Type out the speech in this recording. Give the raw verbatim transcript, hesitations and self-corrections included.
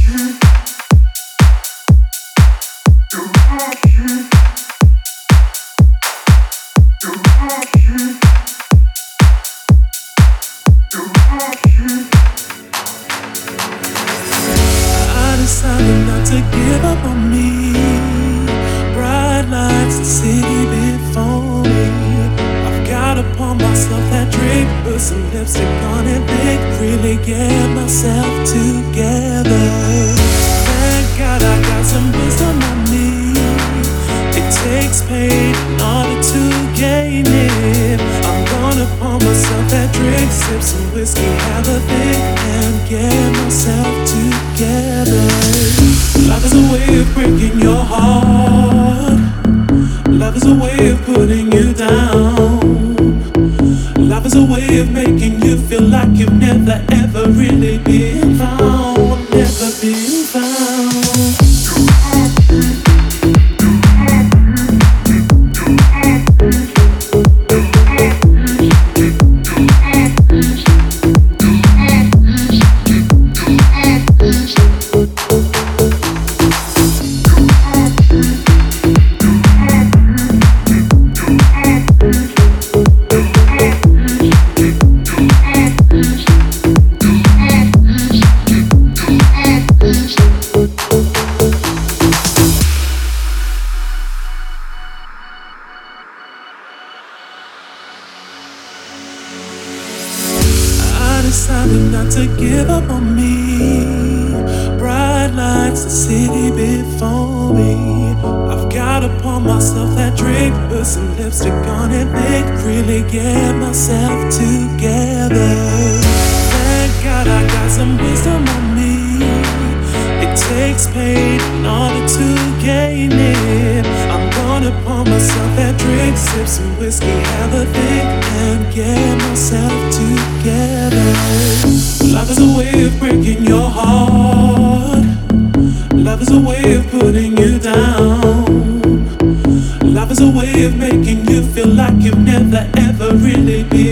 I decided not to give up on me. Bright lights, the city before me. I've got upon myself that drink, put some lipstick on it, think, really get myself together. Thank God I got some wisdom on me. It takes pain in order to gain it. I'm gonna pour myself that drink, sip some whiskey, have a think, and get myself together. Love is a way of breaking your heart. Love is a way of putting you down. Love is a way of making you feel like you've never ever really been found. Never been found. Decided not to give up on me. Bright lights, the city before me. I've got upon myself that drink, put some lipstick on it, think, really get myself together. Thank God I got some wisdom on me. It takes pain in order to gain it. I'm gonna pour myself that drink, sip some whiskey, have a think, and get myself together. Love is a way of breaking your heart. Love is a way of putting you down. Love is a way of making you feel like you've never ever really been